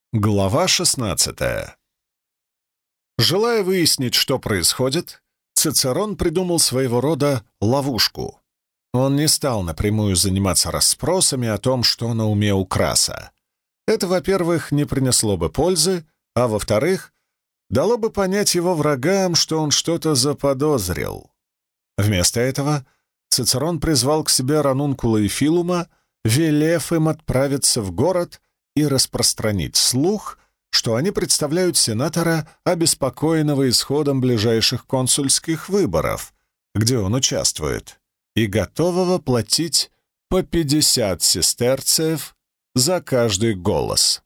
Глава 16. Желая выяснить, что происходит, Цицерон придумал своего рода ловушку. Он не стал напрямую заниматься расспросами о том, что на уме у Краса. Это, во-первых, не принесло бы пользы, а во-вторых, дало бы понять его врагам, что он что-то заподозрил. Вместо этого Цицерон призвал к себе Ранункула и Филума, велев им отправиться в город и распространить слух, что они представляют сенатора, обеспокоенного исходом ближайших консульских выборов, где он участвует, и готового платить по 50 сестерцев за каждый голос.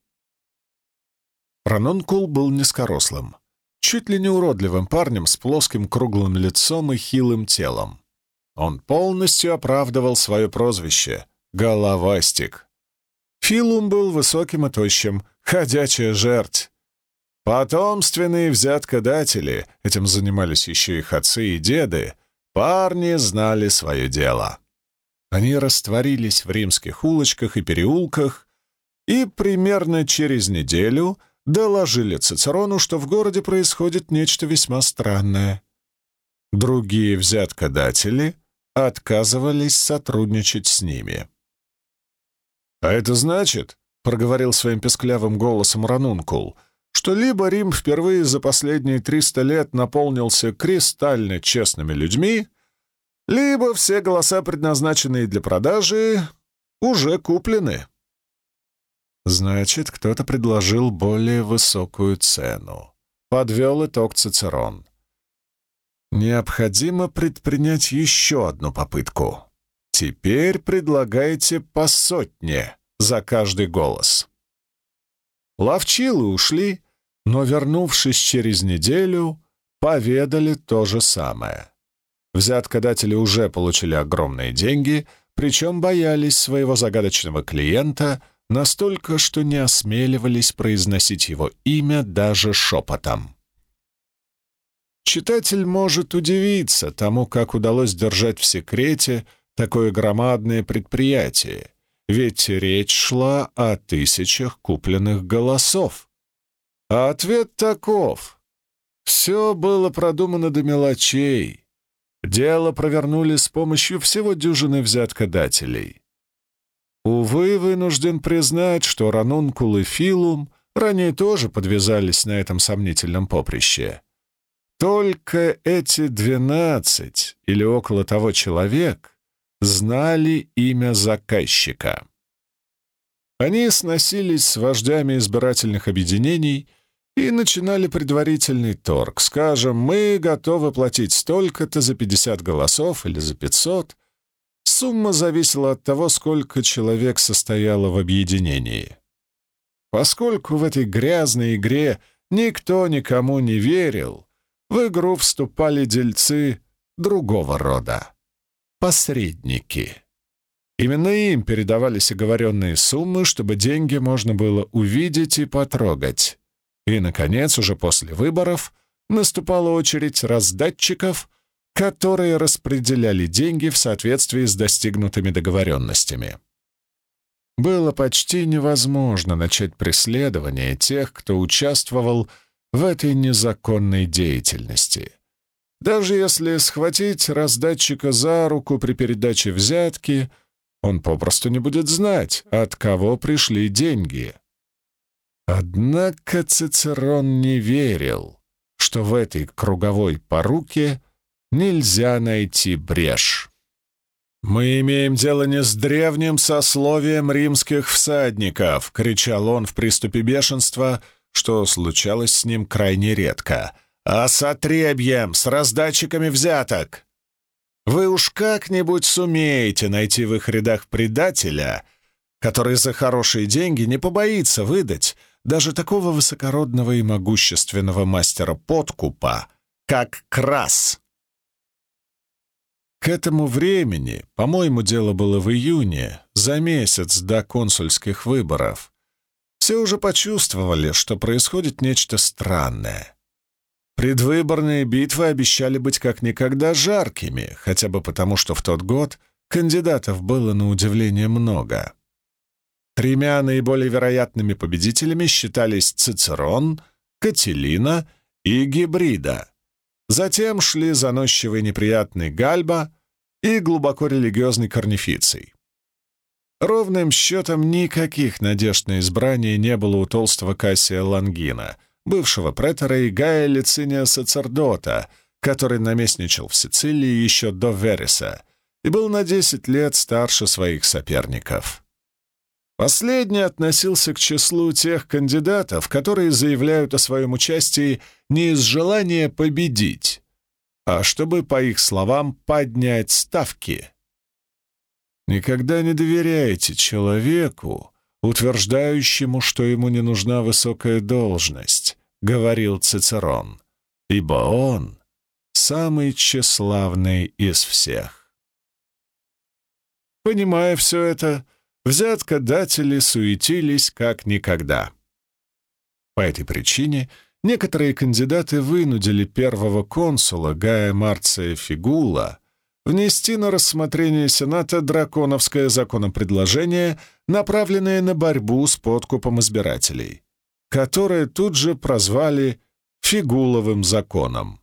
Ранункул был низкорослым, чуть ли не уродливым парнем с плоским круглым лицом и хилым телом. Он полностью оправдывал свое прозвище — Головастик. Филум был высоким и тощим, ходячая жерть. Потомственные взяткодатели, этим занимались еще их отцы и деды, парни знали свое дело. Они растворились в римских улочках и переулках и примерно через неделю доложили Цицерону, что в городе происходит нечто весьма странное. Другие взяткодатели отказывались сотрудничать с ними. «А это значит, — проговорил своим песклявым голосом Ранункул, — что либо Рим впервые за последние 300 лет наполнился кристально честными людьми, либо все голоса, предназначенные для продажи, уже куплены». Значит, кто-то предложил более высокую цену. Подвел итог Цицерон. Необходимо предпринять еще одну попытку. Теперь предлагайте по 100 за каждый голос. Ловчилы ушли, но, вернувшись через неделю, поведали то же самое. Взяткодатели уже получили огромные деньги, причем боялись своего загадочного клиента настолько, что не осмеливались произносить его имя даже шепотом. Читатель может удивиться тому, как удалось держать в секрете такое громадное предприятие, ведь речь шла о 1000 купленных голосов. А ответ таков. Все было продумано до мелочей. Дело провернули с помощью всего дюжины взяткодателей. Увы, вынужден признать, что Ранункул и Филум ранее тоже подвязались на этом сомнительном поприще. Только эти 12 или около того человек знали имя заказчика. Они сносились с вождями избирательных объединений и начинали предварительный торг. Скажем, мы готовы платить столько-то за 50 голосов или за 500. Сумма зависела от того, сколько человек состояло в объединении. Поскольку в этой грязной игре никто никому не верил, в игру вступали дельцы другого рода. Посредники. Именно им передавались оговоренные суммы, чтобы деньги можно было увидеть и потрогать. И, наконец, уже после выборов наступала очередь раздатчиков, которые распределяли деньги в соответствии с достигнутыми договоренностями. Было почти невозможно начать преследование тех, кто участвовал в этой незаконной деятельности. Даже если схватить раздатчика за руку при передаче взятки, он попросту не будет знать, от кого пришли деньги. Однако Цицерон не верил, что в этой круговой поруке нельзя найти брешь. «Мы имеем дело не с древним сословием римских всадников», — кричал он в приступе бешенства, что случалось с ним крайне редко, «а с отребьем, с раздатчиками взяток. Вы уж как-нибудь сумеете найти в их рядах предателя, который за хорошие деньги не побоится выдать даже такого высокородного и могущественного мастера подкупа, как Крас». К этому времени, по-моему, дело было в июне, за месяц до консульских выборов, все уже почувствовали, что происходит нечто странное. Предвыборные битвы обещали быть как никогда жаркими, хотя бы потому, что в тот год кандидатов было на удивление много. Тремя наиболее вероятными победителями считались Цицерон, Катилина и Гибрида. Затем шли заносчивый неприятный Гальба и глубоко религиозный Корнифиций. Ровным счетом никаких надежд на избрание не было у толстого Кассия Лонгина, бывшего претора и Гая Лициния Сацердота, который наместничал в Сицилии еще до Вереса и был на 10 лет старше своих соперников. Последний относился к числу тех кандидатов, которые заявляют о своем участии не из желания победить, а чтобы, по их словам, поднять ставки. Никогда не доверяйте человеку, утверждающему, что ему не нужна высокая должность, говорил Цицерон, ибо он самый тщеславный из всех. Понимая все это, взяткодатели суетились как никогда. По этой причине некоторые кандидаты вынудили первого консула Гая Марция Фигула внести на рассмотрение Сената драконовское законопредложение, направленное на борьбу с подкупом избирателей, которое тут же прозвали Фигуловым законом.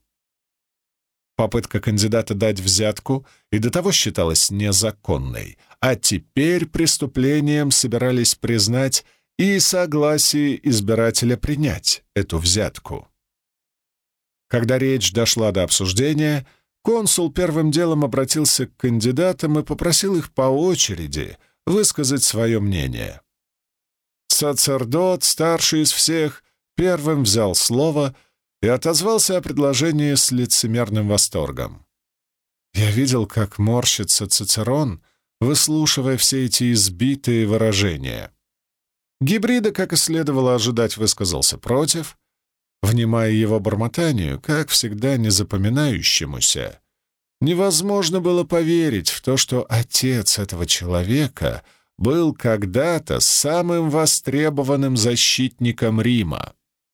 Попытка кандидата дать взятку и до того считалась незаконной, а теперь преступлением собирались признать и согласие избирателя принять эту взятку. Когда речь дошла до обсуждения, консул первым делом обратился к кандидатам и попросил их по очереди высказать свое мнение. Сацердот, старший из всех, первым взял слово и отозвался о предложении с лицемерным восторгом. Я видел, как морщится Цицерон, выслушивая все эти избитые выражения. Гибрида, как и следовало ожидать, высказался против, внимая его бормотанию, как всегда незапоминающемуся. Невозможно было поверить в то, что отец этого человека был когда-то самым востребованным защитником Рима.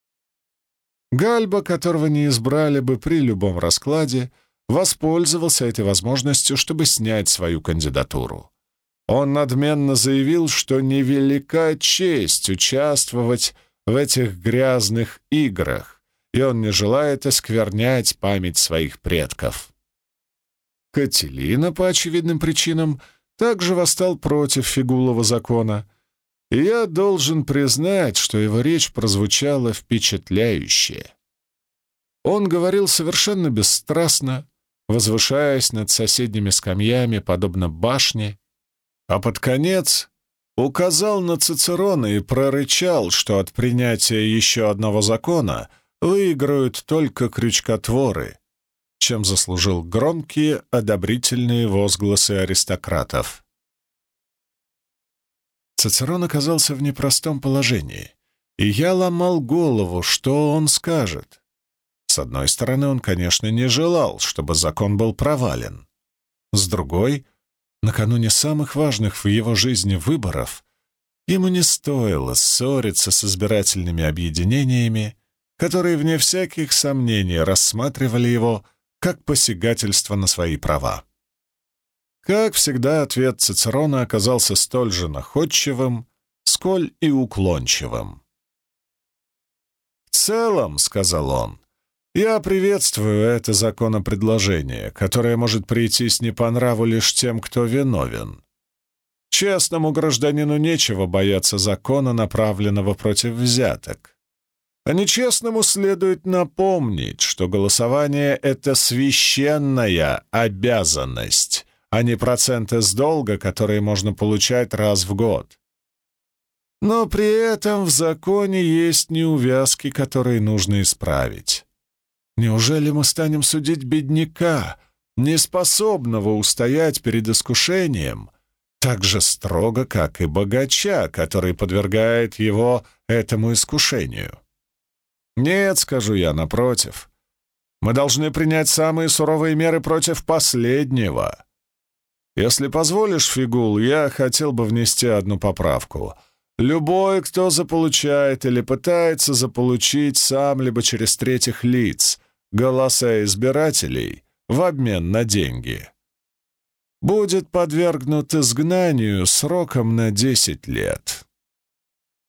Гальба, которого не избрали бы при любом раскладе, воспользовался этой возможностью, чтобы снять свою кандидатуру. Он надменно заявил, что невелика честь участвовать в этих грязных играх, и он не желает осквернять память своих предков. Катилина, по очевидным причинам, также восстал против Фигулова закона, и я должен признать, что его речь прозвучала впечатляюще. Он говорил совершенно бесстрастно, возвышаясь над соседними скамьями, подобно башне, а под конец указал на Цицерона и прорычал, что от принятия еще одного закона выиграют только крючкотворы, чем заслужил громкие одобрительные возгласы аристократов. Цицерон оказался в непростом положении, и я ломал голову, что он скажет. С одной стороны, он, конечно, не желал, чтобы закон был провален. С другой, накануне самых важных в его жизни выборов, ему не стоило ссориться с избирательными объединениями, которые, вне всяких сомнений, рассматривали его как посягательство на свои права. Как всегда, ответ Цицерона оказался столь же находчивым, сколь и уклончивым. «В целом, — сказал он, — я приветствую это законопредложение, которое может прийтись не по нраву лишь тем, кто виновен. Честному гражданину нечего бояться закона, направленного против взяток. А нечестному следует напомнить, что голосование — это священная обязанность, а не проценты с долга, которые можно получать раз в год. Но при этом в законе есть неувязки, которые нужно исправить. Неужели мы станем судить бедняка, неспособного устоять перед искушением, так же строго, как и богача, который подвергает его этому искушению? Нет, скажу я, напротив. Мы должны принять самые суровые меры против последнего. Если позволишь, Фигул, я хотел бы внести одну поправку. Любой, кто заполучает или пытается заполучить сам либо через третьих лиц голоса избирателей в обмен на деньги, будет подвергнут изгнанию сроком на 10 лет.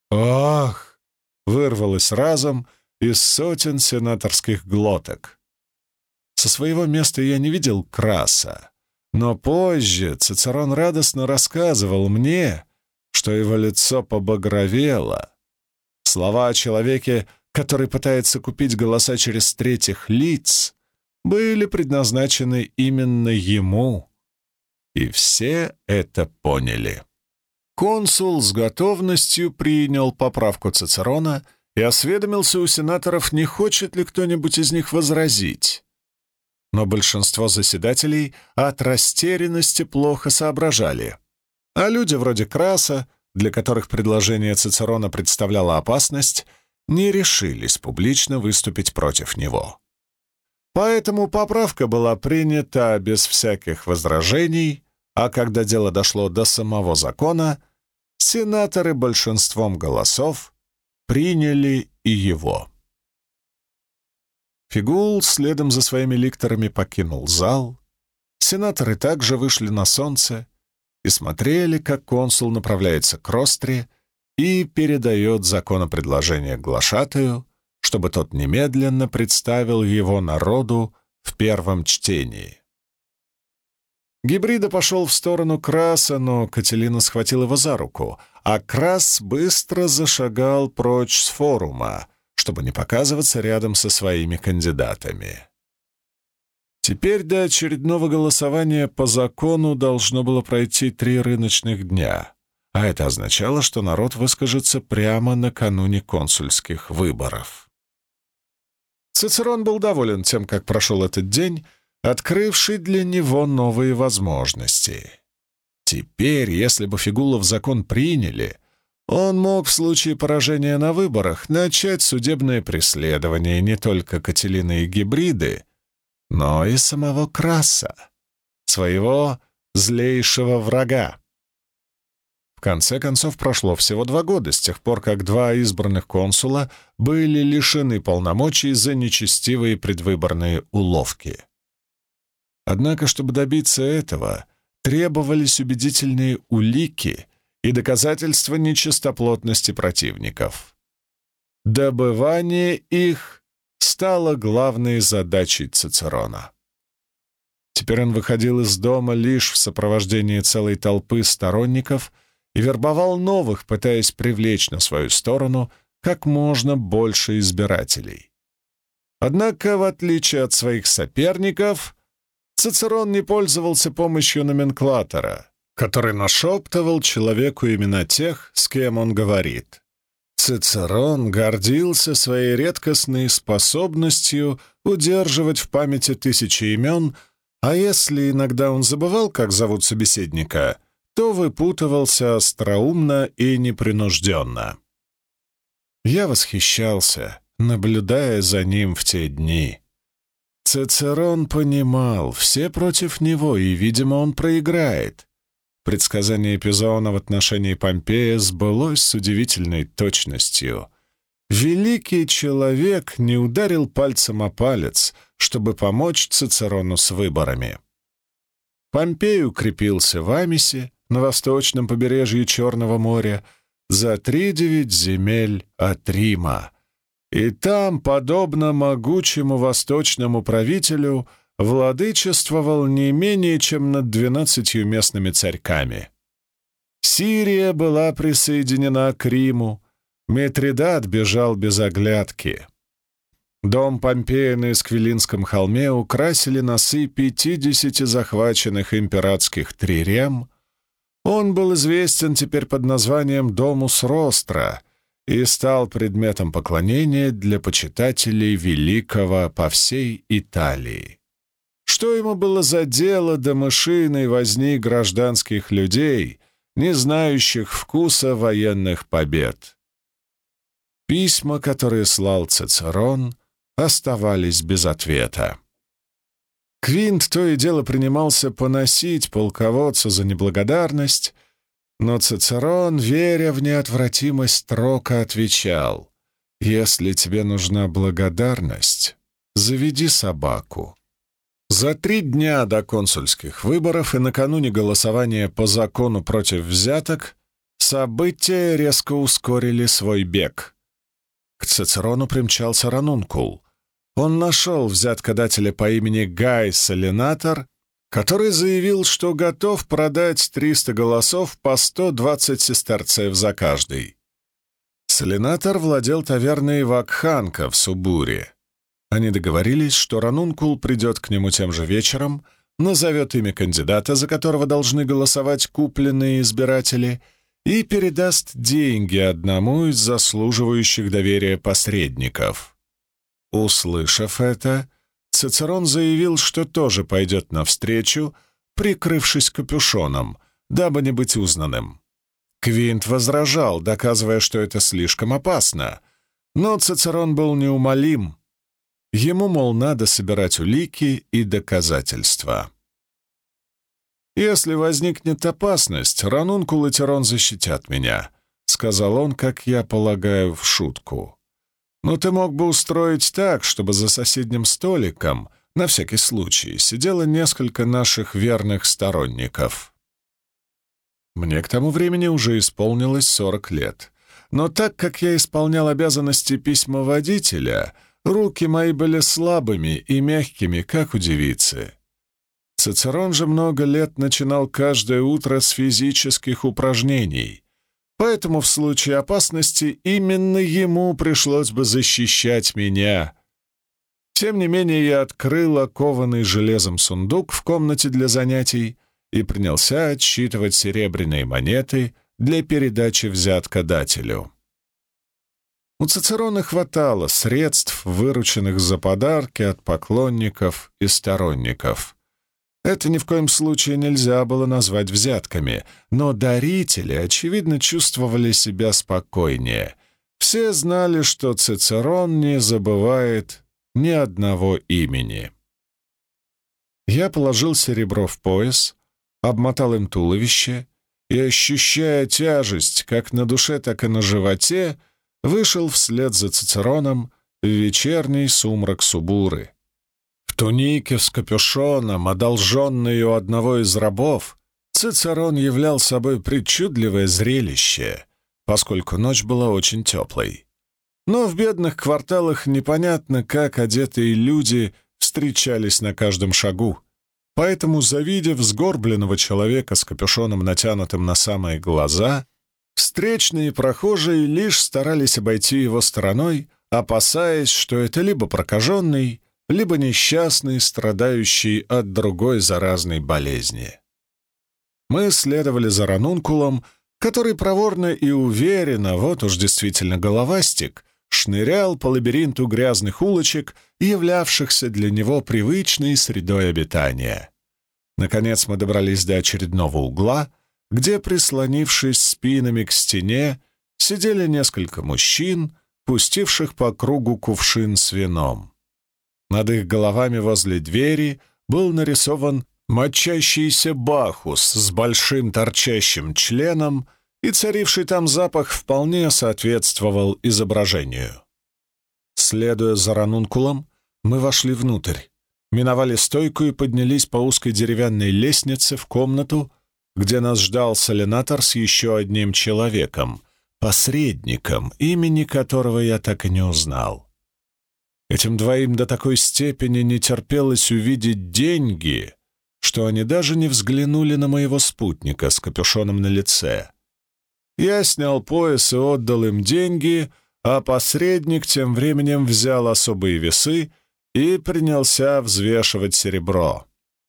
«Ах!» — вырвалось разом из сотен сенаторских глоток. Со своего места я не видел Краса, но позже Цицерон радостно рассказывал мне, что его лицо побагровело. Слова о человеке, который пытается купить голоса через третьих лиц, были предназначены именно ему. И все это поняли. Консул с готовностью принял поправку Цицерона и осведомился у сенаторов, не хочет ли кто-нибудь из них возразить. Но большинство заседателей от растерянности плохо соображали, а люди вроде Краса, для которых предложение Цицерона представляло опасность, не решились публично выступить против него. Поэтому поправка была принята без всяких возражений, а когда дело дошло до самого закона, сенаторы большинством голосов приняли и его. Фигул следом за своими ликторами покинул зал. Сенаторы также вышли на солнце и смотрели, как консул направляется к ростре и передает законопредложение глашатаю, чтобы тот немедленно представил его народу в первом чтении. Гибрида пошел в сторону Краса, но Кателина схватил его за руку, а Крас быстро зашагал прочь с форума, чтобы не показываться рядом со своими кандидатами. Теперь до очередного голосования по закону должно было пройти 3 рыночных дня, а это означало, что народ выскажется прямо накануне консульских выборов. Цицерон был доволен тем, как прошел этот день, открывший для него новые возможности. Теперь, если бы Фигулов закон приняли, он мог в случае поражения на выборах начать судебное преследование не только Кателины и Гибриды, но и самого Краса, своего злейшего врага. В конце концов, прошло всего 2 года с тех пор, как 2 избранных консула были лишены полномочий за нечестивые предвыборные уловки. Однако, чтобы добиться этого, требовались убедительные улики и доказательства нечистоплотности противников. Добывание их стало главной задачей Цицерона. Теперь он выходил из дома лишь в сопровождении целой толпы сторонников и вербовал новых, пытаясь привлечь на свою сторону как можно больше избирателей. Однако, в отличие от своих соперников, Цицерон не пользовался помощью номенклатора, который нашептывал человеку имена тех, с кем он говорит. Цицерон гордился своей редкостной способностью удерживать в памяти 1000 имен, а если иногда он забывал, как зовут собеседника, то выпутывался остроумно и непринужденно. Я восхищался, наблюдая за ним в те дни. Цицерон понимал, все против него, и, видимо, он проиграет. Предсказание Пизона в отношении Помпея сбылось с удивительной точностью. Великий человек не ударил пальцем о палец, чтобы помочь Цицерону с выборами. Помпей укрепился в Амисе, на восточном побережье Черного моря, за 3-9 земель от Рима. И там, подобно могучему восточному правителю, владычествовал не менее чем над 12 местными царьками. Сирия была присоединена к Риму, Митридат бежал без оглядки. Дом Помпея на Эсквилинском холме украсили носы 50 захваченных императорских трирем. Он был известен теперь под названием «Домус Ростра» и стал предметом поклонения для почитателей великого по всей Италии. Что ему было за дело до мышиной возни гражданских людей, не знающих вкуса военных побед? Письма, которые слал Цицерон, оставались без ответа. Квинт то и дело принимался поносить полководца за неблагодарность, но Цицерон, веря в неотвратимость срока, отвечал: «Если тебе нужна благодарность, заведи собаку». За 3 дня до консульских выборов и накануне голосования по закону против взяток События резко ускорили свой бег. К Цицерону примчался ранункул. Он нашел взяткодателя по имени Гай Салинатор, который заявил, что готов продать 300 голосов по 120 сестерцев за каждый. Салинатор владел таверной Вакханка в Субуре. Они договорились, что ранункул придет к нему тем же вечером, назовет имя кандидата, за которого должны голосовать купленные избиратели, и передаст деньги одному из заслуживающих доверия посредников. Услышав это, Цицерон заявил, что тоже пойдет навстречу, прикрывшись капюшоном, дабы не быть узнанным. Квинт возражал, доказывая, что это слишком опасно, но Цицерон был неумолим. Ему, мол, надо собирать улики и доказательства. «Если возникнет опасность, ранункул и Тирон защитят меня», — сказал он, как я полагаю, в шутку. «Но ты мог бы устроить так, чтобы за соседним столиком, на всякий случай, сидело несколько наших верных сторонников». Мне к тому времени уже исполнилось 40 лет, но так как я исполнял обязанности письмоводителя, руки мои были слабыми и мягкими, как у девицы. Цицерон же много лет начинал каждое утро с физических упражнений, поэтому в случае опасности именно ему пришлось бы защищать меня. Тем не менее, я открыл окованный железом сундук в комнате для занятий и принялся отсчитывать серебряные монеты для передачи взяткодателю. У Цицерона хватало средств, вырученных за подарки от поклонников и сторонников. Это ни в коем случае нельзя было назвать взятками, но дарители, очевидно, чувствовали себя спокойнее. Все знали, что Цицерон не забывает ни одного имени. Я положил серебро в пояс, обмотал им туловище и, ощущая тяжесть как на душе, так и на животе, вышел вслед за Цицероном в вечерний сумрак Субуры. В тунике с капюшоном, одолженной у одного из рабов, Цицерон являл собой причудливое зрелище, поскольку ночь была очень теплой. Но в бедных кварталах непонятно, как одетые люди встречались на каждом шагу. Поэтому, завидев сгорбленного человека с капюшоном, натянутым на самые глаза, встречные прохожие лишь старались обойти его стороной, опасаясь, что это либо прокаженный, либо несчастный, страдающий от другой заразной болезни. Мы следовали за ранункулом, который проворно и уверенно, вот уж действительно головастик, шнырял по лабиринту грязных улочек, являвшихся для него привычной средой обитания. Наконец мы добрались до очередного угла, где, прислонившись спинами к стене, сидели несколько мужчин, пустивших по кругу кувшин с вином. Над их головами возле двери был нарисован мочащийся Бахус с большим торчащим членом, и царивший там запах вполне соответствовал изображению. Следуя за ранункулом, мы вошли внутрь, миновали стойку и поднялись по узкой деревянной лестнице в комнату, где нас ждал Салинатор с еще одним человеком, посредником, имени которого я так и не узнал. Этим двоим до такой степени не терпелось увидеть деньги, что они даже не взглянули на моего спутника с капюшоном на лице. Я снял пояс и отдал им деньги, а посредник тем временем взял особые весы и принялся взвешивать серебро.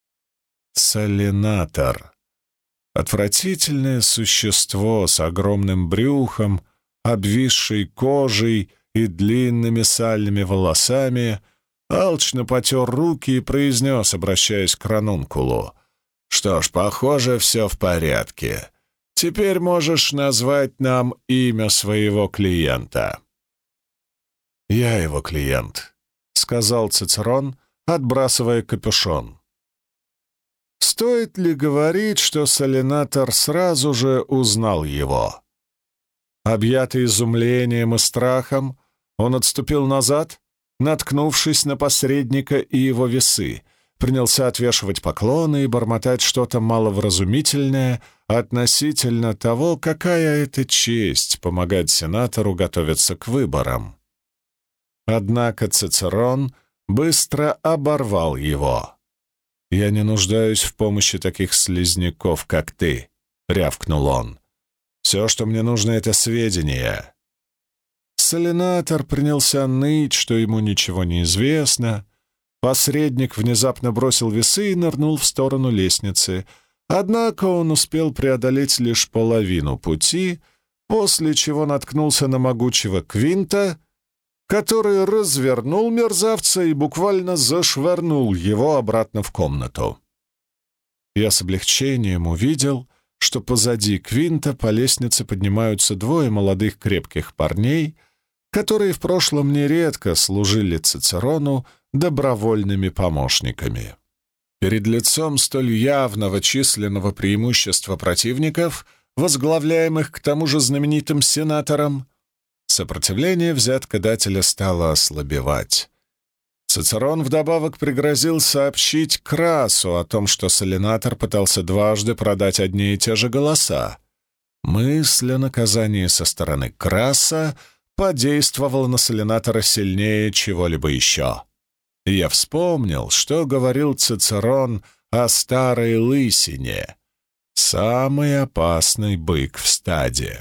Салинатор. Отвратительное существо с огромным брюхом, обвисшей кожей и длинными сальными волосами, алчно потер руки и произнес, обращаясь к ранункулу: «Что ж, похоже, все в порядке. Теперь можешь назвать нам имя своего клиента». «Я его клиент», — сказал Цицерон, отбрасывая капюшон. Стоит ли говорить, что Салинатор сразу же узнал его? Объятый изумлением и страхом, он отступил назад, наткнувшись на посредника и его весы, принялся отвешивать поклоны и бормотать что-то маловразумительное относительно того, какая это честь помогать сенатору готовиться к выборам. Однако Цицерон быстро оборвал его. «Я не нуждаюсь в помощи таких слизняков, как ты», — рявкнул он. «Все, что мне нужно, — это сведения». Саленатор принялся ныть, что ему ничего не известно. Посредник внезапно бросил весы и нырнул в сторону лестницы. Однако он успел преодолеть лишь половину пути, после чего наткнулся на могучего Квинта, который развернул мерзавца и буквально зашвырнул его обратно в комнату. Я с облегчением увидел, что позади Квинта по лестнице поднимаются двое молодых крепких парней, которые в прошлом нередко служили Цицерону добровольными помощниками. Перед лицом столь явного численного преимущества противников, возглавляемых к тому же знаменитым сенатором, сопротивление взяткодателя стало ослабевать. Цицерон вдобавок пригрозил сообщить Красу о том, что Саленатор пытался дважды продать одни и те же голоса. Мысль о наказании со стороны Краса подействовала на Саленатора сильнее чего-либо еще. И я вспомнил, что говорил Цицерон о старой лысине, самый опасный бык в стаде.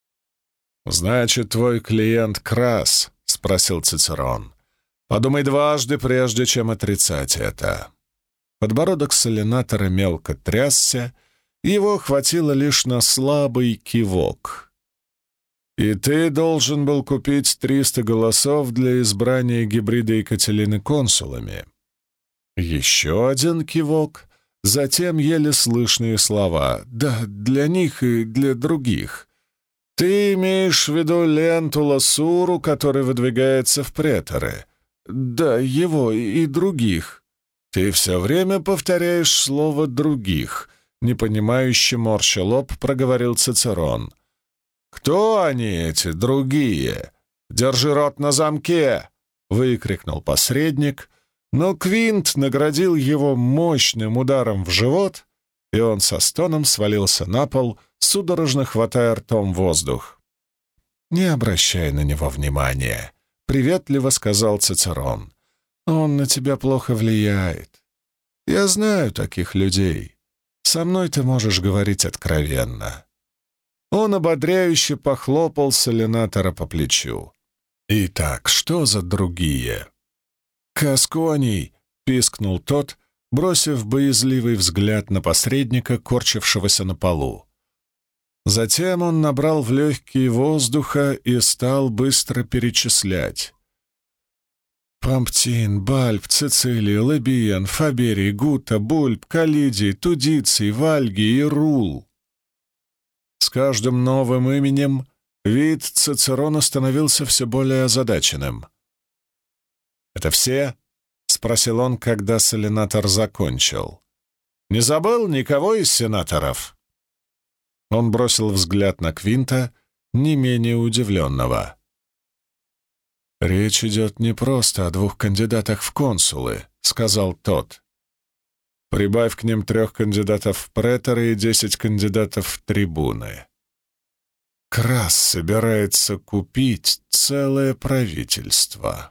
«Значит, твой клиент Крас?» — спросил Цицерон. «Подумай дважды, прежде чем отрицать это». Подбородок Саленатора мелко трясся, и его хватило лишь на слабый кивок. «И ты должен был купить 300 голосов для избрания гибрида Екатерины консулами». Еще один кивок, затем еле слышные слова. «Да, для них и для других». «Ты имеешь в виду Лентула Суру, который выдвигается в преторы?» «Да, его и других». «Ты все время повторяешь слово «других», — непонимающе морща лоб проговорил Цицерон. «Кто они, эти другие? Держи рот на замке!» — выкрикнул посредник, но Квинт наградил его мощным ударом в живот, и он со стоном свалился на пол, судорожно хватая ртом воздух. «Не обращай на него внимания», — приветливо сказал Цицерон. «Он на тебя плохо влияет. Я знаю таких людей. Со мной ты можешь говорить откровенно». Он ободряюще похлопал Саленатора по плечу. «Итак, что за другие?» «Касконий!» — пискнул тот, бросив боязливый взгляд на посредника, корчившегося на полу. Затем он набрал в легкие воздуха и стал быстро перечислять. Памптин, Бальб, Цицилий, Лабиен, Фаберий, Гута, Бульб, Калидий, Тудиций, Вальгий и Рул. С каждым новым именем вид Цицерона становился все более озадаченным. «Это все?» — спросил он, когда Саленатор закончил. «Не забыл никого из сенаторов?» Он бросил взгляд на Квинта, не менее удивленного. «Речь идет не просто о 2 кандидатах в консулы», — сказал тот. «Прибавь к ним 3 кандидатов в преторы и 10 кандидатов в трибуны. Крас собирается купить целое правительство».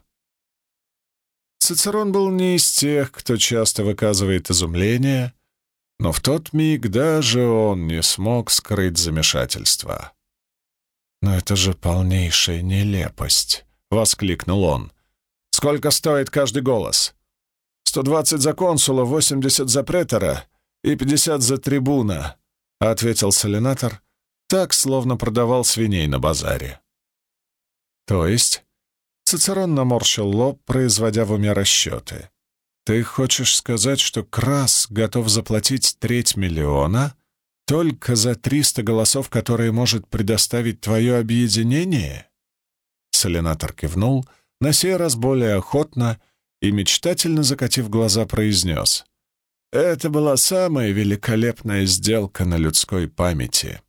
Цицерон был не из тех, кто часто выказывает изумление, но в тот миг даже он не смог скрыть замешательство. «Но это же полнейшая нелепость!» — воскликнул он. «Сколько стоит каждый голос?» 120 за консула, 80 за претора и 50 за трибуна», — ответил Саленатор, так, словно продавал свиней на базаре. «То есть?» — Цицерон наморщил лоб, производя в уме расчеты. «Ты хочешь сказать, что Крас готов заплатить 300 000 только за 300 голосов, которые может предоставить твое объединение?» Саленатор кивнул, на сей раз более охотно, и, мечтательно закатив глаза, произнес: «Это была самая великолепная сделка на людской памяти».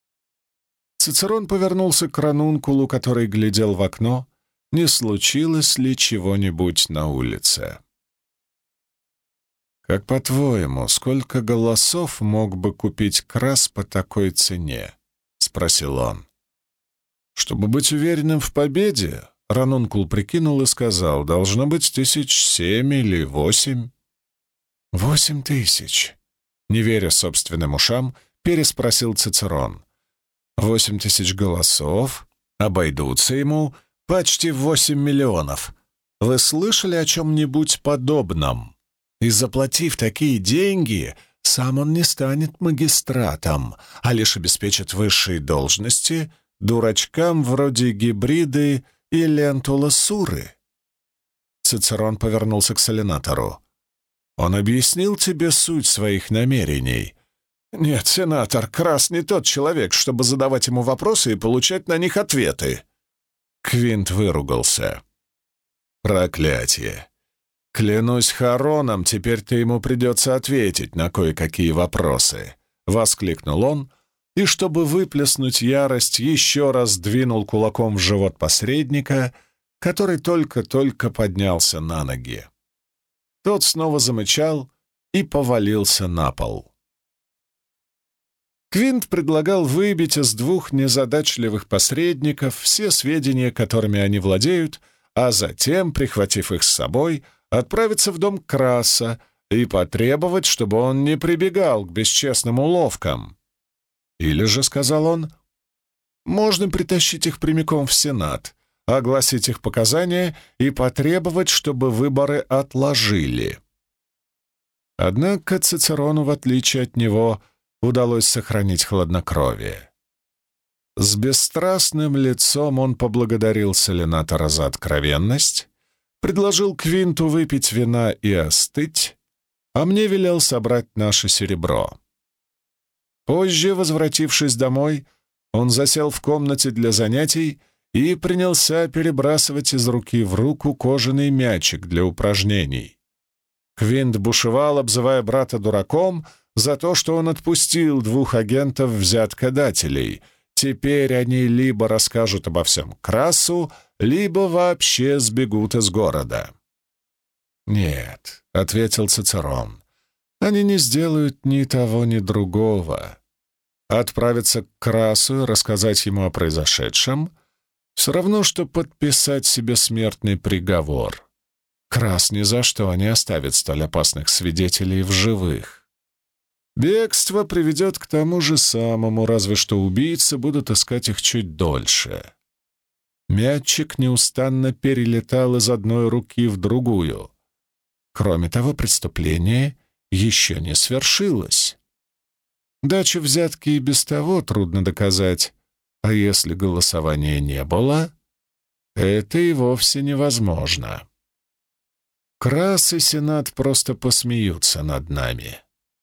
Цицерон повернулся к ранункулу, который глядел в окно, не случилось ли чего-нибудь на улице. «Как по-твоему, сколько голосов мог бы купить Крас по такой цене?» — спросил он. «Чтобы быть уверенным в победе», — Ранункул прикинул и сказал, «должно быть 7 или 8». 8000, не веря собственным ушам, переспросил Цицерон. 8000 голосов обойдутся ему почти в 8 миллионов. Вы слышали о чем-нибудь подобном? И заплатив такие деньги, сам он не станет магистратом, а лишь обеспечит высшие должности дурачкам вроде Гибриды и Лентула Суры. Цицерон повернулся к Саленатору. «Он объяснил тебе суть своих намерений?» «Нет, сенатор, Крас не тот человек, чтобы задавать ему вопросы и получать на них ответы». Квинт выругался. «Проклятие! Клянусь Хароном, теперь-то ему придется ответить на кое-какие вопросы», — воскликнул он, и, чтобы выплеснуть ярость, еще раз двинул кулаком в живот посредника, который только-только поднялся на ноги. Тот снова замычал и повалился на пол. Квинт предлагал выбить из двух незадачливых посредников все сведения, которыми они владеют, а затем, прихватив их с собой, отправиться в дом Краса и потребовать, чтобы он не прибегал к бесчестным уловкам. Или же, сказал он, можно притащить их прямиком в Сенат, огласить их показания и потребовать, чтобы выборы отложили. Однако Цицерону, в отличие от него, удалось сохранить хладнокровие. С бесстрастным лицом он поблагодарил Саленатора за откровенность, предложил Квинту выпить вина и остыть, а мне велел собрать наше серебро. Позже, возвратившись домой, он засел в комнате для занятий и принялся перебрасывать из руки в руку кожаный мячик для упражнений. Квинт бушевал, обзывая брата дураком за то, что он отпустил 2 агентов-взяткодателей. Теперь они либо расскажут обо всем Красу, либо вообще сбегут из города. «Нет», — ответил Цицерон, — «они не сделают ни того, ни другого. Отправиться к Красу и рассказать ему о произошедшем — все равно, что подписать себе смертный приговор. Крас ни за что не оставит столь опасных свидетелей в живых. Бегство приведет к тому же самому, разве что убийцы будут искать их чуть дольше». Мячик неустанно перелетал из одной руки в другую. Кроме того, преступление еще не свершилось. Дачу взятки и без того трудно доказать, а если голосования не было, это и вовсе невозможно. Крас и Сенат просто посмеются над нами.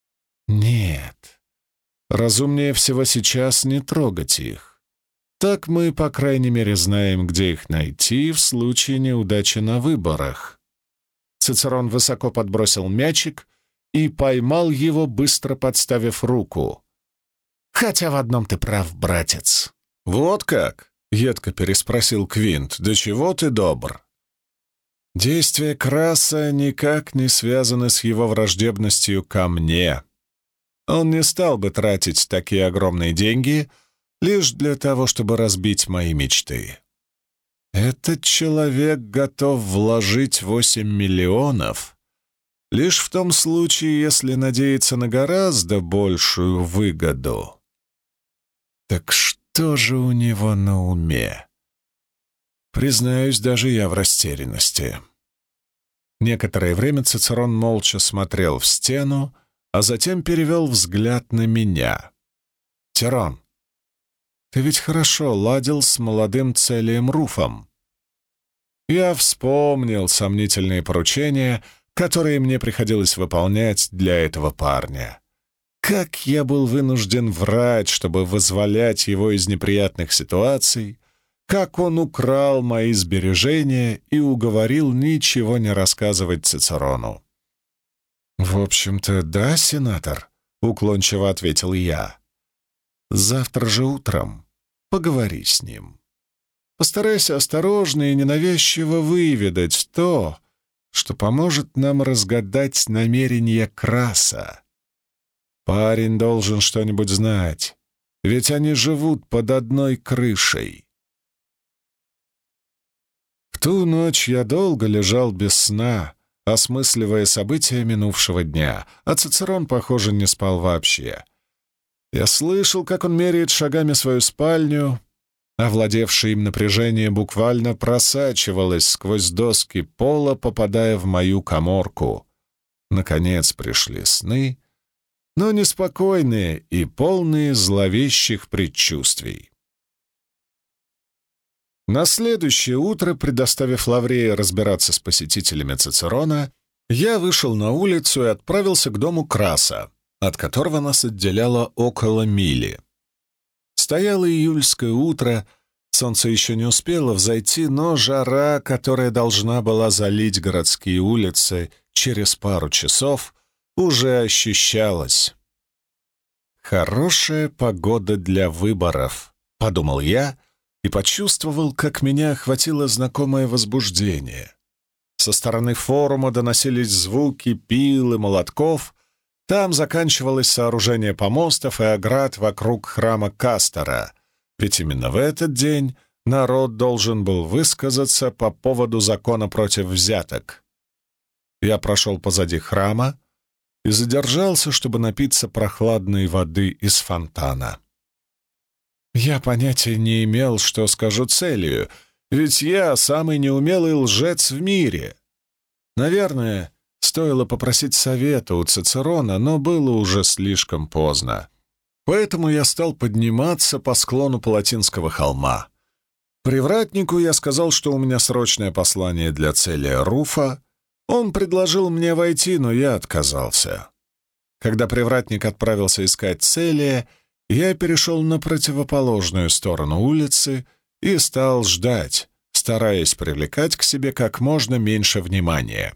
Нет, разумнее всего сейчас не трогать их. Так мы, по крайней мере, знаем, где их найти в случае неудачи на выборах. Цицерон высоко подбросил мячик и поймал его, быстро подставив руку. «Хотя в одном ты прав, братец». «Вот как?» — едко переспросил Квинт. «До чего ты добр?» Действия Краса никак не связаны с его враждебностью ко мне. Он не стал бы тратить такие огромные деньги лишь для того, чтобы разбить мои мечты. Этот человек готов вложить 8 миллионов лишь в том случае, если надеется на гораздо большую выгоду. Так что же у него на уме? Признаюсь, даже я в растерянности. Некоторое время Цицерон молча смотрел в стену, а затем перевел взгляд на меня. «Тирон, ты ведь хорошо ладил с молодым Целием Руфом». Я вспомнил сомнительные поручения, которые мне приходилось выполнять для этого парня. Как я был вынужден врать, чтобы вызволять его из неприятных ситуаций, как он украл мои сбережения и уговорил ничего не рассказывать Цицерону. «В общем-то, да, сенатор», — уклончиво ответил я. «Завтра же утром поговори с ним. Постарайся осторожно и ненавязчиво выведать то, что поможет нам разгадать намерения Краса. Парень должен что-нибудь знать, ведь они живут под одной крышей. В ту ночь я долго лежал без сна, осмысливая события минувшего дня, а Цицерон, похоже, не спал вообще. Я слышал, как он меряет шагами свою спальню. Овладевшее им напряжение буквально просачивалось сквозь доски пола, попадая в мою каморку. Наконец пришли сны, но неспокойные и полные зловещих предчувствий. На следующее утро, предоставив Лаврея разбираться с посетителями Цицерона, я вышел на улицу и отправился к дому Краса, от которого нас отделяло около мили. Стояло июльское утро, солнце еще не успело взойти, но жара, которая должна была залить городские улицы через пару часов, уже ощущалась. «Хорошая погода для выборов», — подумал я и почувствовал, как меня охватило знакомое возбуждение. Со стороны форума доносились звуки пил и молотков. Там заканчивалось сооружение помостов и оград вокруг храма Кастора, ведь именно в этот день народ должен был высказаться по поводу закона против взяток. Я прошел позади храма и задержался, чтобы напиться прохладной воды из фонтана. Я понятия не имел, что скажу Целию, ведь я самый неумелый лжец в мире. Наверное, стоило попросить совета у Цицерона, но было уже слишком поздно. Поэтому я стал подниматься по склону Палатинского холма. Привратнику я сказал, что у меня срочное послание для Целия Руфа. Он предложил мне войти, но я отказался. Когда привратник отправился искать Целия, я перешел на противоположную сторону улицы и стал ждать, стараясь привлекать к себе как можно меньше внимания.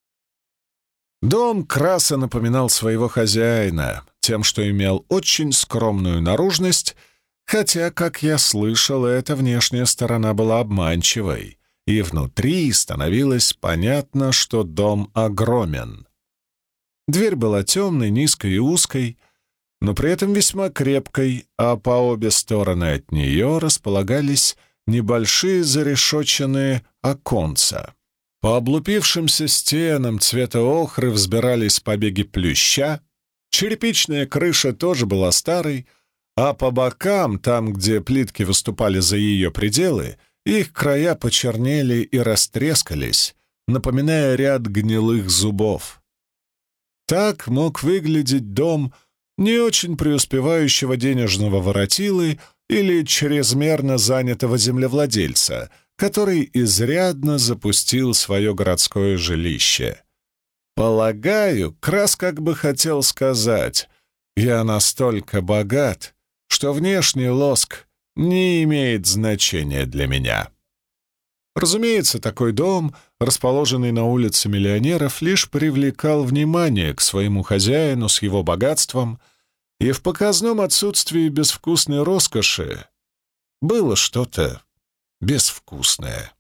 Дом Краса напоминал своего хозяина тем, что имел очень скромную наружность, хотя, как я слышал, эта внешняя сторона была обманчивой, и внутри становилось понятно, что дом огромен. Дверь была темной, низкой и узкой, но при этом весьма крепкой, а по обе стороны от нее располагались небольшие зарешоченные оконца. По облупившимся стенам цвета охры взбирались побеги плюща, черепичная крыша тоже была старой, а по бокам, там, где плитки выступали за ее пределы, их края почернели и растрескались, напоминая ряд гнилых зубов. Так мог выглядеть дом не очень преуспевающего денежного воротилы или чрезмерно занятого землевладельца, который изрядно запустил свое городское жилище. Полагаю, Крас как бы хотел сказать: «Я настолько богат, что внешний лоск не имеет значения для меня». Разумеется, такой дом, расположенный на улице миллионеров, лишь привлекал внимание к своему хозяину с его богатством, и в показном отсутствии безвкусной роскоши было что-то безвкусное.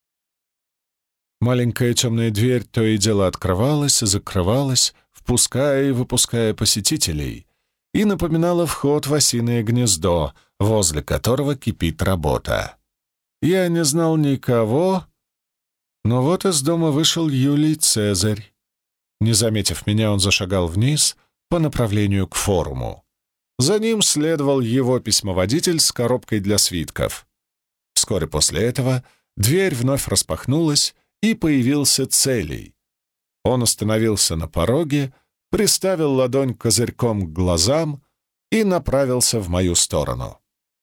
Маленькая темная дверь то и дело открывалась и закрывалась, впуская и выпуская посетителей, и напоминала вход в осиное гнездо, возле которого кипит работа. Я не знал никого, но вот из дома вышел Юлий Цезарь. Не заметив меня, он зашагал вниз по направлению к форуму. За ним следовал его письмоводитель с коробкой для свитков. Вскоре после этого дверь вновь распахнулась, и появился Целий. Он остановился на пороге, приставил ладонь козырьком к глазам и направился в мою сторону.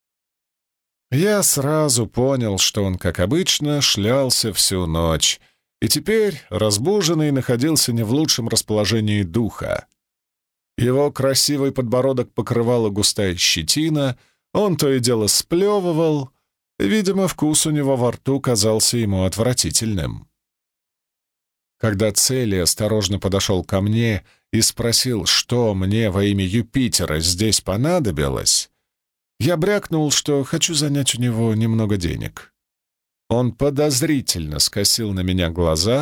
Я сразу понял, что он, как обычно, шлялся всю ночь, и теперь, разбуженный, находился не в лучшем расположении духа. Его красивый подбородок покрывала густая щетина, он то и дело сплевывал, видимо, вкус у него во рту казался ему отвратительным. Когда Целий осторожно подошел ко мне и спросил, что мне во имя Юпитера здесь понадобилось, я брякнул, что хочу занять у него немного денег. Он подозрительно скосил на меня глаза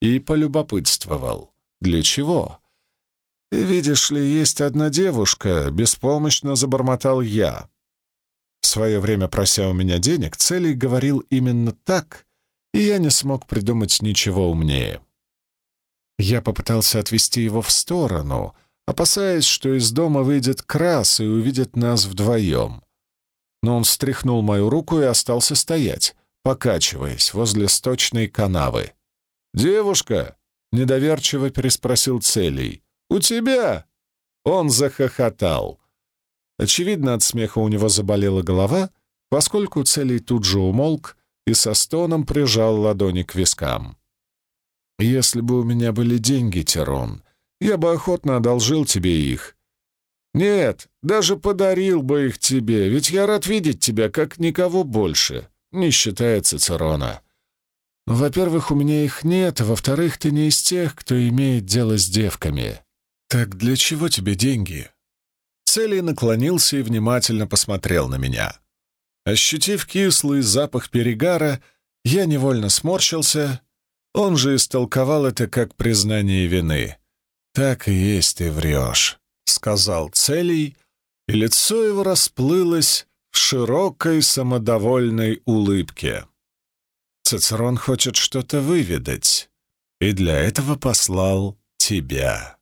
и полюбопытствовал. «Для чего?» «Видишь ли, есть одна девушка», — беспомощно забормотал я. В свое время, прося у меня денег, Целий говорил именно так, и я не смог придумать ничего умнее. Я попытался отвести его в сторону, опасаясь, что из дома выйдет Крас и увидит нас вдвоем. Но он встряхнул мою руку и остался стоять, покачиваясь возле сточной канавы. «Девушка?» — недоверчиво переспросил Целий. «У тебя?» Он захохотал. Очевидно, от смеха у него заболела голова, поскольку Целий тут же умолк и со стоном прижал ладони к вискам. «Если бы у меня были деньги, Тирон, я бы охотно одолжил тебе их. Нет, даже подарил бы их тебе, ведь я рад видеть тебя, как никого больше, не считая Цицерона. Во-первых, у меня их нет, а во-вторых, ты не из тех, кто имеет дело с девками. Так для чего тебе деньги?» Целий наклонился и внимательно посмотрел на меня. Ощутив кислый запах перегара, я невольно сморщился. Он же истолковал это как признание вины. «Так и есть, ты врешь», — сказал Целий, и лицо его расплылось в широкой самодовольной улыбке. «Цицерон хочет что-то выведать, и для этого послал тебя».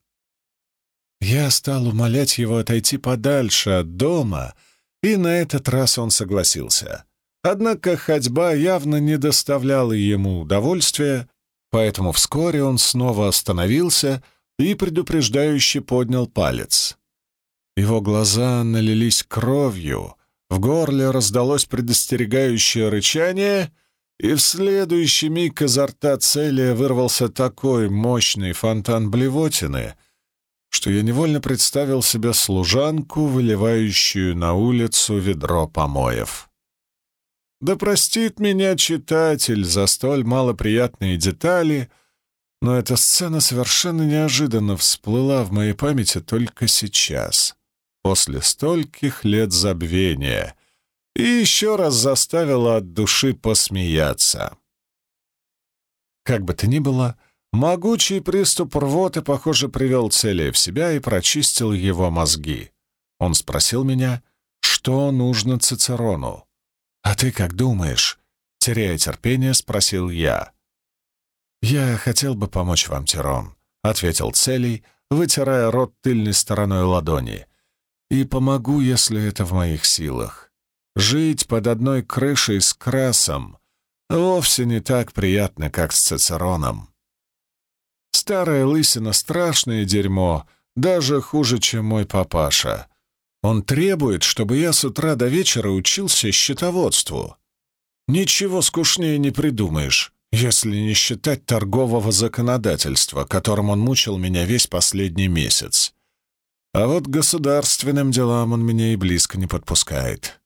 Я стал умолять его отойти подальше от дома, и на этот раз он согласился. Однако ходьба явно не доставляла ему удовольствия, поэтому вскоре он снова остановился и предупреждающе поднял палец. Его глаза налились кровью, в горле раздалось предостерегающее рычание, и в следующий миг изо рта Целия вырвался такой мощный фонтан блевотины, что я невольно представил себе служанку, выливающую на улицу ведро помоев. Да простит меня читатель за столь малоприятные детали, но эта сцена совершенно неожиданно всплыла в моей памяти только сейчас, после стольких лет забвения, и еще раз заставила от души посмеяться. Как бы то ни было, могучий приступ рвоты, похоже, привел Целия в себя и прочистил его мозги. Он спросил меня, что нужно Цицерону. «А ты как думаешь?» — теряя терпение, спросил я. «Я хотел бы помочь вам, Тирон», — ответил Целий, вытирая рот тыльной стороной ладони. «И помогу, если это в моих силах. Жить под одной крышей с Красом вовсе не так приятно, как с Цицероном. Старая лысина — страшное дерьмо, даже хуже, чем мой папаша. Он требует, чтобы я с утра до вечера учился счетоводству. Ничего скучнее не придумаешь, если не считать торгового законодательства, которым он мучил меня весь последний месяц. А вот к государственным делам он меня и близко не подпускает».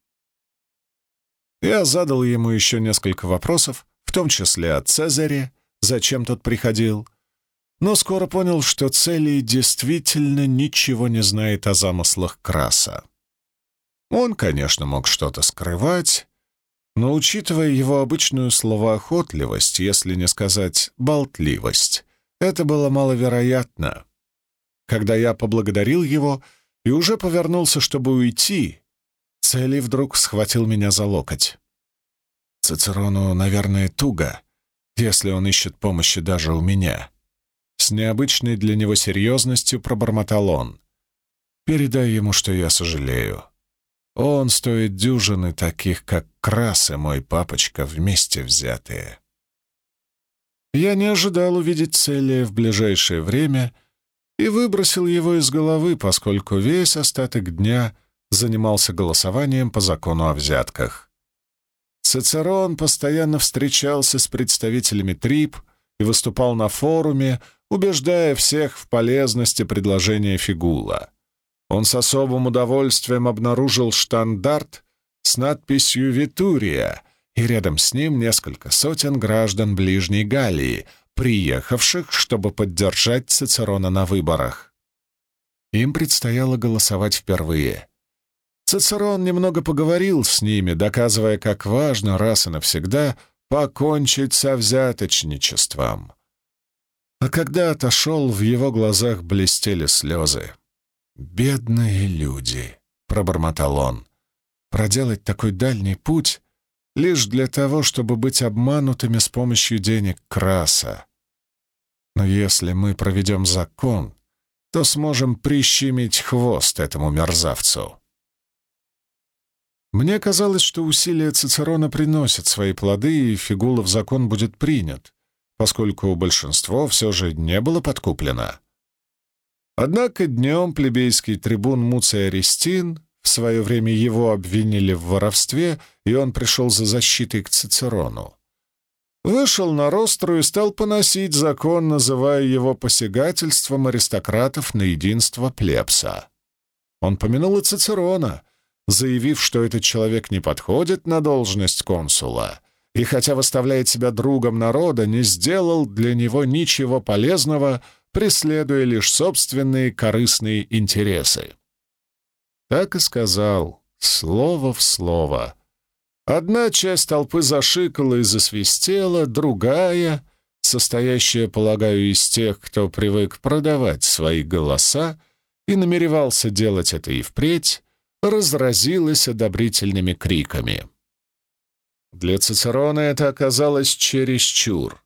Я задал ему еще несколько вопросов, в том числе о Цезаре, зачем тот приходил, но скоро понял, что Целий действительно ничего не знает о замыслах Краса. Он, конечно, мог что-то скрывать, но, учитывая его обычную словоохотливость, если не сказать болтливость, это было маловероятно. Когда я поблагодарил его и уже повернулся, чтобы уйти, Целий вдруг схватил меня за локоть. «Цицерону, наверное, туго, если он ищет помощи даже у меня». С необычной для него серьезностью пробормотал он. «Передай ему, что я сожалею. Он стоит дюжины таких, как Крас и мой папочка, вместе взятые». Я не ожидал увидеть Целия в ближайшее время и выбросил его из головы, поскольку весь остаток дня занимался голосованием по закону о взятках. Цицерон постоянно встречался с представителями трип и выступал на форуме, убеждая всех в полезности предложения Фигула. Он с особым удовольствием обнаружил штандарт с надписью «Витурия», и рядом с ним несколько сотен граждан Ближней Галлии, приехавших, чтобы поддержать Цицерона на выборах. Им предстояло голосовать впервые. Цицерон немного поговорил с ними, доказывая, как важно раз и навсегда покончить со взяточничеством. А когда отошел, в его глазах блестели слезы. «Бедные люди», — пробормотал он, — «проделать такой дальний путь лишь для того, чтобы быть обманутыми с помощью денег Краса. Но если мы проведем закон, то сможем прищемить хвост этому мерзавцу». Мне казалось, что усилия Цицерона приносят свои плоды, и Фигулов закон будет принят, поскольку большинство все же не было подкуплено. Однако днем плебейский трибун Муций Арестин, в свое время его обвинили в воровстве, и он пришел за защитой к Цицерону, вышел на ростру и стал поносить закон, называя его посягательством аристократов на единство плебса. Он помянул и Цицерона, заявив, что этот человек не подходит на должность консула, и хотя выставляет себя другом народа, не сделал для него ничего полезного, преследуя лишь собственные корыстные интересы. Так и сказал, слово в слово. Одна часть толпы зашикала и засвистела, другая, состоящая, полагаю, из тех, кто привык продавать свои голоса и намеревался делать это и впредь, разразилась одобрительными криками. Для Цицерона это оказалось чересчур.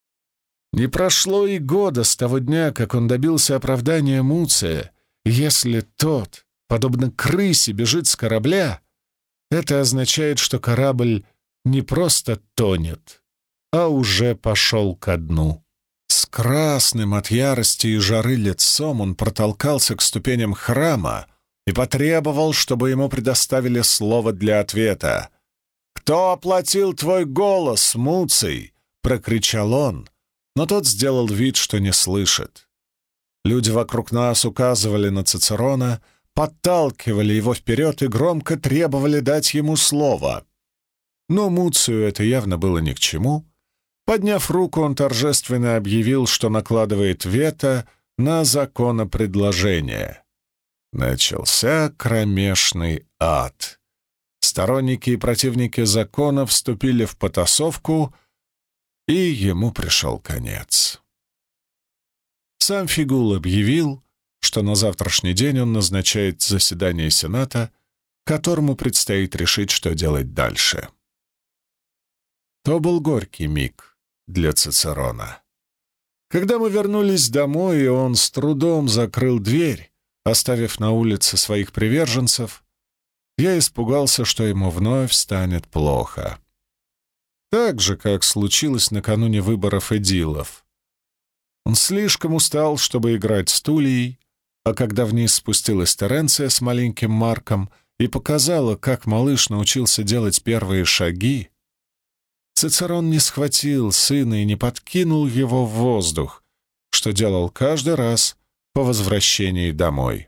Не прошло и года с того дня, как он добился оправдания Муция. Если тот, подобно крысе, бежит с корабля, это означает, что корабль не просто тонет, а уже пошел ко дну. С красным от ярости и жары лицом он протолкался к ступеням храма и потребовал, чтобы ему предоставили слово для ответа. «Кто оплатил твой голос, Муций?» — прокричал он, но тот сделал вид, что не слышит. Люди вокруг нас указывали на Цицерона, подталкивали его вперед и громко требовали дать ему слово. Но Муцию это явно было ни к чему. Подняв руку, он торжественно объявил, что накладывает вето на законопредложение. Начался кромешный ад. Сторонники и противники закона вступили в потасовку, и ему пришел конец. Сам Фигул объявил, что на завтрашний день он назначает заседание Сената, которому предстоит решить, что делать дальше. То был горький миг для Цицерона. Когда мы вернулись домой, и он с трудом закрыл дверь, оставив на улице своих приверженцев, я испугался, что ему вновь станет плохо. Так же, как случилось накануне выборов эдилов. Он слишком устал, чтобы играть с Тулией, а когда вниз спустилась Теренция с маленьким Марком и показала, как малыш научился делать первые шаги, Цицерон не схватил сына и не подкинул его в воздух, что делал каждый раз по возвращении домой.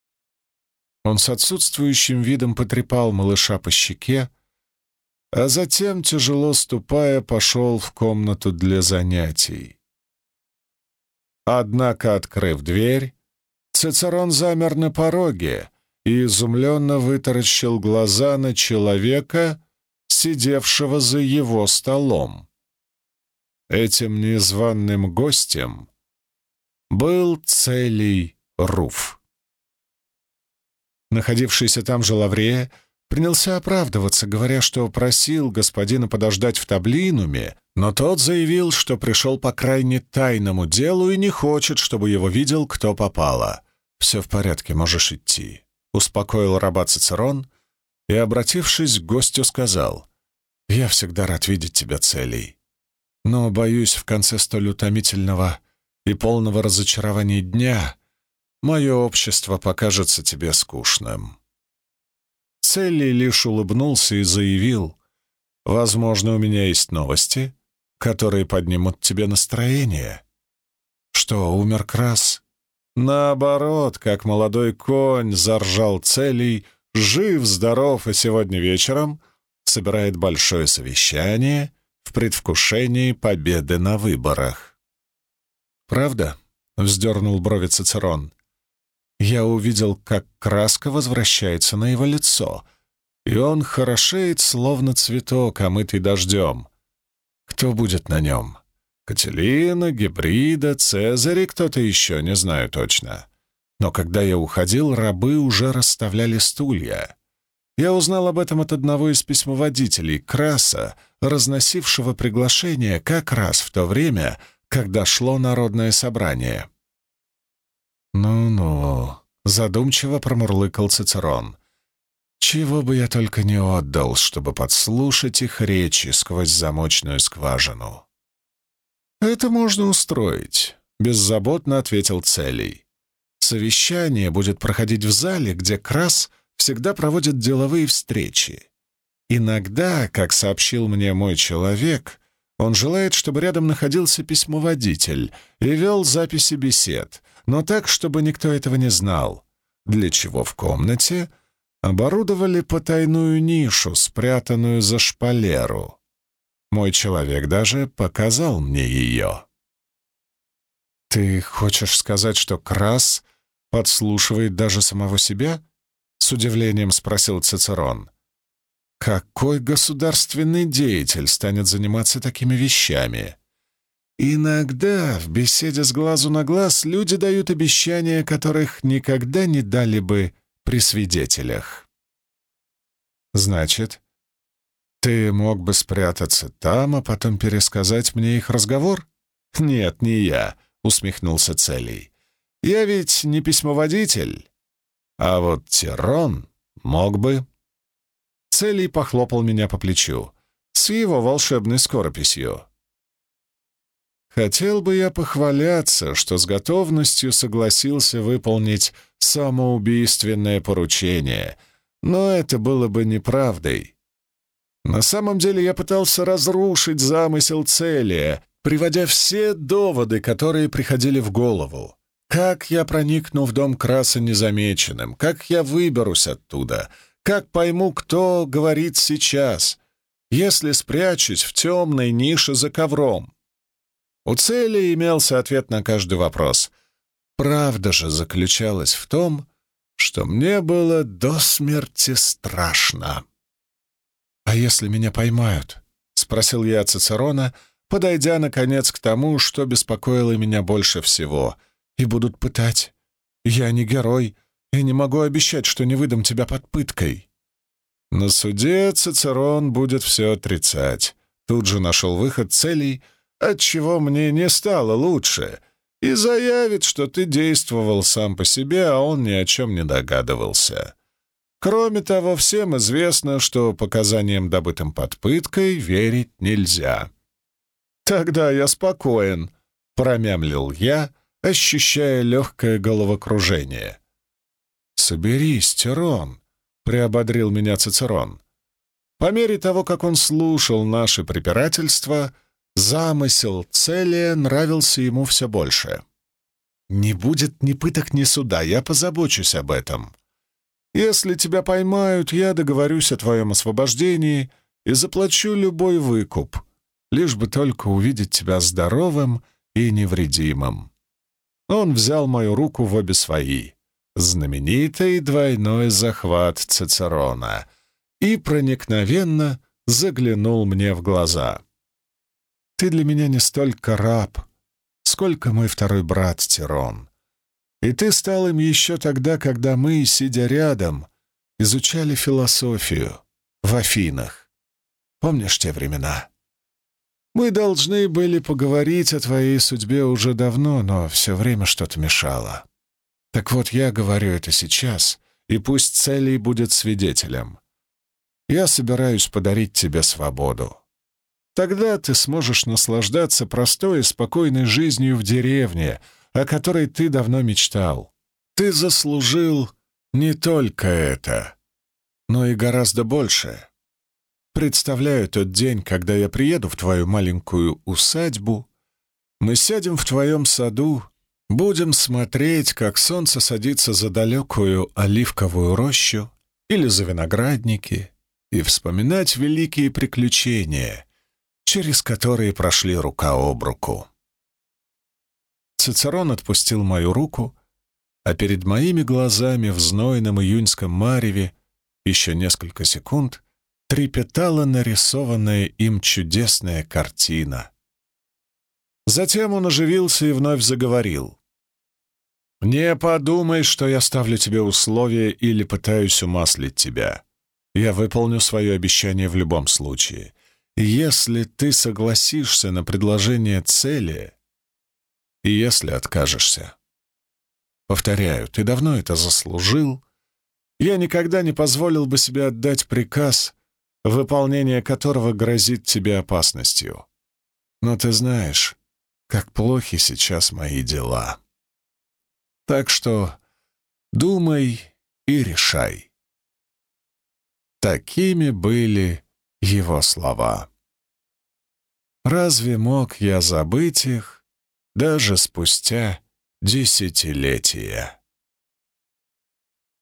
Он с отсутствующим видом потрепал малыша по щеке, а затем, тяжело ступая, пошел в комнату для занятий. Однако, открыв дверь, Цицерон замер на пороге и изумленно вытаращил глаза на человека, сидевшего за его столом. Этим незваным гостем был Целий Руф. Находившийся там же Лаврея принялся оправдываться, говоря, что просил господина подождать в таблинуме, но тот заявил, что пришел по крайне тайному делу и не хочет, чтобы его видел кто попало. «Все в порядке, можешь идти», — успокоил раба Цицерон и, обратившись к гостю, сказал: «Я всегда рад видеть тебя, Целий, но, боюсь, в конце столь утомительного и полного разочарования дня мое общество покажется тебе скучным». Целий лишь улыбнулся и заявил: «Возможно, у меня есть новости, которые поднимут тебе настроение». «Что, умер Крас?» «Наоборот, как молодой конь», — заржал Целий, «жив, здоров и сегодня вечером собирает большое совещание в предвкушении победы на выборах». «Правда?» — вздернул брови Цицерон. «Я увидел, как краска возвращается на его лицо, и он хорошеет, словно цветок, омытый дождем. Кто будет на нем? Кателина, Гибрида, Цезарь и кто-то еще, не знаю точно. Но когда я уходил, рабы уже расставляли стулья. Я узнал об этом от одного из письмоводителей, Краса, разносившего приглашение как раз в то время, когда шло народное собрание. «Ну-ну», — задумчиво промурлыкал Цицерон, — «чего бы я только не отдал, чтобы подслушать их речи сквозь замочную скважину». «Это можно устроить», — беззаботно ответил Целий. «Совещание будет проходить в зале, где Крас всегда проводит деловые встречи. Иногда, как сообщил мне мой человек, он желает, чтобы рядом находился письмоводитель и вел записи бесед, но так, чтобы никто этого не знал, для чего в комнате оборудовали потайную нишу, спрятанную за шпалеру. Мой человек даже показал мне ее». «Ты хочешь сказать, что Крас подслушивает даже самого себя?» — с удивлением спросил Цицерон. «Какой государственный деятель станет заниматься такими вещами?» «Иногда в беседе с глазу на глаз люди дают обещания, которых никогда не дали бы при свидетелях». «Значит, ты мог бы спрятаться там, а потом пересказать мне их разговор?» «Нет, не я», — усмехнулся Целий. «Я ведь не письмоводитель. А вот Тирон мог бы». Целий похлопал меня по плечу с его волшебной скорописью. Хотел бы я похваляться, что с готовностью согласился выполнить самоубийственное поручение, но это было бы неправдой. На самом деле я пытался разрушить замысел Целия, приводя все доводы, которые приходили в голову. Как я проникну в дом Краса незамеченным, как я выберусь оттуда, как пойму, кто говорит сейчас, если спрячусь в темной нише за ковром. У Целия имелся ответ на каждый вопрос. Правда же заключалась в том, что мне было до смерти страшно. «А если меня поймают?» — спросил я Цицерона, подойдя, наконец, к тому, что беспокоило меня больше всего, и будут пытать. Я не герой и не могу обещать, что не выдам тебя под пыткой. На суде Цицерон будет все отрицать. Тут же нашел выход Целий, отчего мне не стало лучше, и заявит, что ты действовал сам по себе, а он ни о чем не догадывался. Кроме того, всем известно, что показаниям, добытым под пыткой, верить нельзя. «Тогда я спокоен», — промямлил я, ощущая легкое головокружение. «Соберись, Тирон», — приободрил меня Цицерон. По мере того, как он слушал наши препирательства, замысел Целия нравился ему все больше. «Не будет ни пыток, ни суда, я позабочусь об этом. Если тебя поймают, я договорюсь о твоем освобождении и заплачу любой выкуп, лишь бы только увидеть тебя здоровым и невредимым». Он взял мою руку в обе свои, знаменитый двойной захват Цицерона, и проникновенно заглянул мне в глаза. «Ты для меня не столько раб, сколько мой второй брат Тирон. И ты стал им еще тогда, когда мы, сидя рядом, изучали философию в Афинах. Помнишь те времена? Мы должны были поговорить о твоей судьбе уже давно, но все время что-то мешало. Так вот, я говорю это сейчас, и пусть Целий будет свидетелем. Я собираюсь подарить тебе свободу. Тогда ты сможешь наслаждаться простой и спокойной жизнью в деревне, о которой ты давно мечтал. Ты заслужил не только это, но и гораздо больше. Представляю тот день, когда я приеду в твою маленькую усадьбу, мы сядем в твоем саду, будем смотреть, как солнце садится за далекую оливковую рощу или за виноградники, и вспоминать великие приключения, через которые прошли рука об руку. Цицерон отпустил мою руку, а перед моими глазами в знойном июньском мареве еще несколько секунд трепетала нарисованная им чудесная картина. Затем он оживился и вновь заговорил. «Не подумай, что я ставлю тебе условия или пытаюсь умаслить тебя. Я выполню свое обещание в любом случае. И если ты согласишься на предложение цели, и если откажешься. Повторяю, ты давно это заслужил. Я никогда не позволил бы себе отдать приказ, выполнение которого грозит тебе опасностью. Но ты знаешь, как плохи сейчас мои дела. Так что думай и решай». Такими были его слова. Разве мог я забыть их даже спустя десятилетия?